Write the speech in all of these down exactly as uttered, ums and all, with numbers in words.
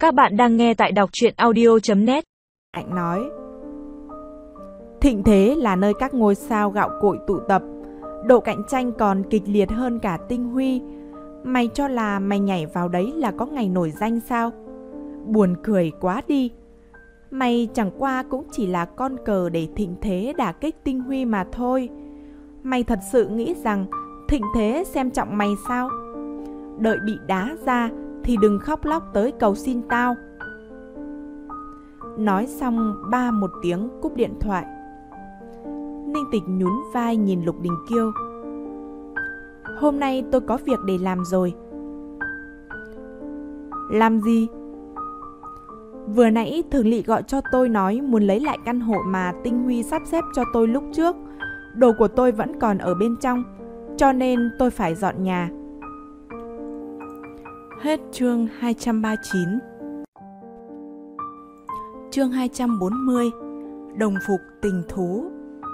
Các bạn đang nghe tại đọc truyện audio chấm net. Anh nói, thịnh thế là nơi các ngôi sao gạo cội tụ tập, độ cạnh tranh còn kịch liệt hơn cả tinh huy. Mày cho là mày nhảy vào đấy là có ngày nổi danh sao? Buồn cười quá đi. Mày chẳng qua cũng chỉ là con cờ để thịnh thế đả kích tinh huy mà thôi. Mày thật sự nghĩ rằng thịnh thế xem trọng mày sao? Đợi bị đá ra thì đừng khóc lóc tới cầu xin tao. Nói xong ba một tiếng cúp điện thoại. Ninh Tịch nhún vai nhìn Lục Đình Kiêu. Hôm nay tôi có việc để làm rồi. Làm gì? Vừa nãy Thường Lị gọi cho tôi nói muốn lấy lại căn hộ mà Tinh Huy sắp xếp cho tôi lúc trước. Đồ của tôi vẫn còn ở bên trong, cho nên tôi phải dọn nhà. Hết chương hai trăm ba mươi chín. Chương hai trăm bốn mươi. Đồng phục tình thú.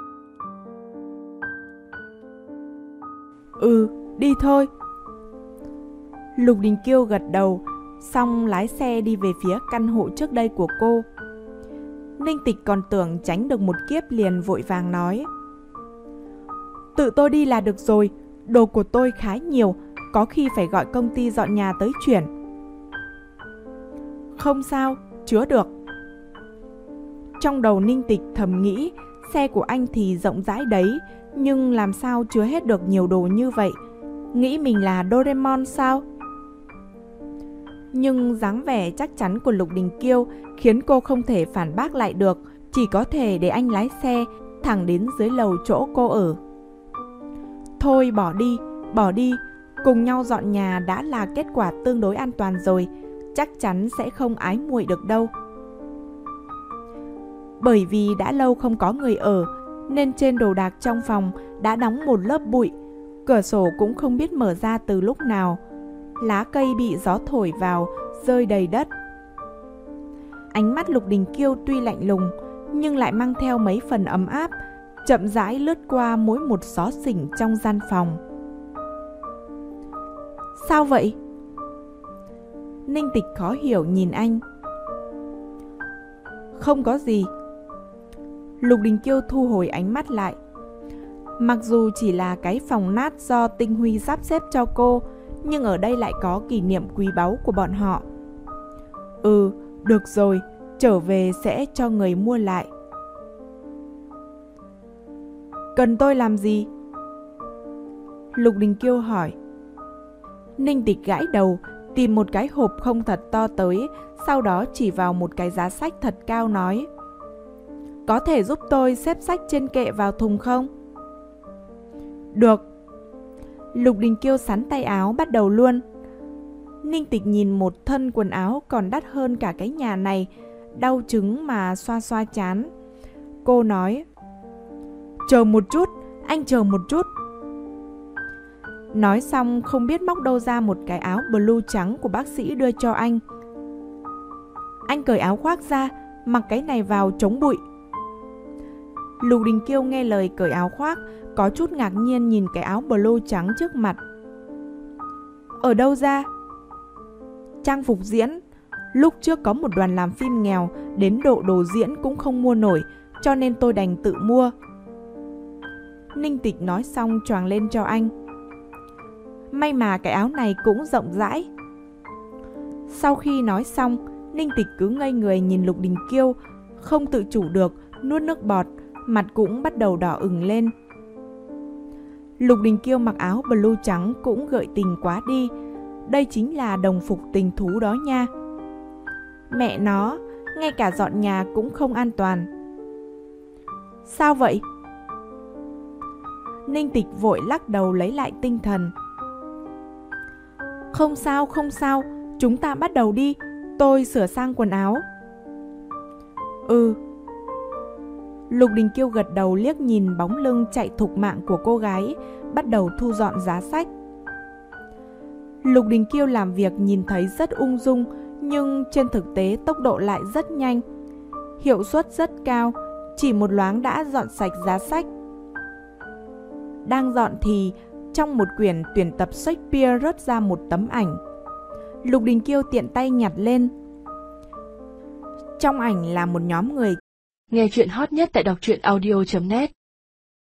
Ừ, đi thôi. Lục Đình Kiêu gật đầu, xong lái xe đi về phía căn hộ trước đây của cô. Ninh Tịch còn tưởng tránh được một kiếp liền vội vàng nói, tự tôi đi là được rồi, đồ của tôi khá nhiều, có khi phải gọi công ty dọn nhà tới chuyển. Không sao, chứa được. Trong đầu Ninh Tịch thầm nghĩ, xe của anh thì rộng rãi đấy, nhưng làm sao chứa hết được nhiều đồ như vậy? Nghĩ mình là Doraemon sao? Nhưng dáng vẻ chắc chắn của Lục Đình Kiêu khiến cô không thể phản bác lại được, chỉ có thể để anh lái xe thẳng đến dưới lầu chỗ cô ở. Thôi bỏ đi, bỏ đi, cùng nhau dọn nhà đã là kết quả tương đối an toàn rồi, chắc chắn sẽ không ái muội được đâu. Bởi vì đã lâu không có người ở, nên trên đồ đạc trong phòng đã đóng một lớp bụi, cửa sổ cũng không biết mở ra từ lúc nào. Lá cây bị gió thổi vào, rơi đầy đất. Ánh mắt Lục Đình Kiêu tuy lạnh lùng, nhưng lại mang theo mấy phần ấm áp, chậm rãi lướt qua mỗi một xó xỉnh trong gian phòng. Sao vậy? Ninh Tịch khó hiểu nhìn anh. Không có gì. Lục Đình Kiêu thu hồi ánh mắt lại. Mặc dù chỉ là cái phòng nát do Tinh Huy sắp xếp cho cô, nhưng ở đây lại có kỷ niệm quý báu của bọn họ. Ừ, được rồi, trở về sẽ cho người mua lại. Cần tôi làm gì? Lục Đình Kiêu hỏi. Ninh Tịch gãi đầu, tìm một cái hộp không thật to tới, sau đó chỉ vào một cái giá sách thật cao nói, có thể giúp tôi xếp sách trên kệ vào thùng không? Được. Lục Đình Kiêu xắn tay áo bắt đầu luôn. Ninh Tịch nhìn một thân quần áo còn đắt hơn cả cái nhà này, đau chứng mà xoa xoa trán. Cô nói, chờ một chút, anh chờ một chút. Nói xong không biết móc đâu ra một cái áo blue trắng của bác sĩ đưa cho anh. Anh cởi áo khoác ra, mặc cái này vào chống bụi. Lục Đình Kiêu nghe lời cởi áo khoác, có chút ngạc nhiên nhìn cái áo blue trắng trước mặt. Ở đâu ra? Trang phục diễn. Lúc trước có một đoàn làm phim nghèo, đến độ đồ diễn cũng không mua nổi, cho nên tôi đành tự mua. Ninh Tịch nói xong choàng lên cho anh. May mà cái áo này cũng rộng rãi. Sau khi nói xong, Ninh Tịch cứ ngây người nhìn Lục Đình Kiêu, không tự chủ được, nuốt nước bọt, mặt cũng bắt đầu đỏ ửng lên. Lục Đình Kiêu mặc áo blue trắng cũng gợi tình quá đi. Đây chính là đồng phục tình thú đó nha. Mẹ nó, ngay cả dọn nhà cũng không an toàn. Sao vậy? Ninh Tịch vội lắc đầu lấy lại tinh thần. Không sao, không sao, chúng ta bắt đầu đi, tôi sửa sang quần áo. Ừ. Lục Đình Kiêu gật đầu liếc nhìn bóng lưng chạy thục mạng của cô gái, bắt đầu thu dọn giá sách. Lục Đình Kiêu làm việc nhìn thấy rất ung dung, nhưng trên thực tế tốc độ lại rất nhanh. Hiệu suất rất cao, chỉ một loáng đã dọn sạch giá sách. Đang dọn thì trong một quyển tuyển tập Shakespeare rớt ra một tấm ảnh. Lục Đình Kiêu tiện tay nhặt lên. Trong ảnh là một nhóm người. Nghe chuyện hot nhất tại đọc truyện audio chấm net.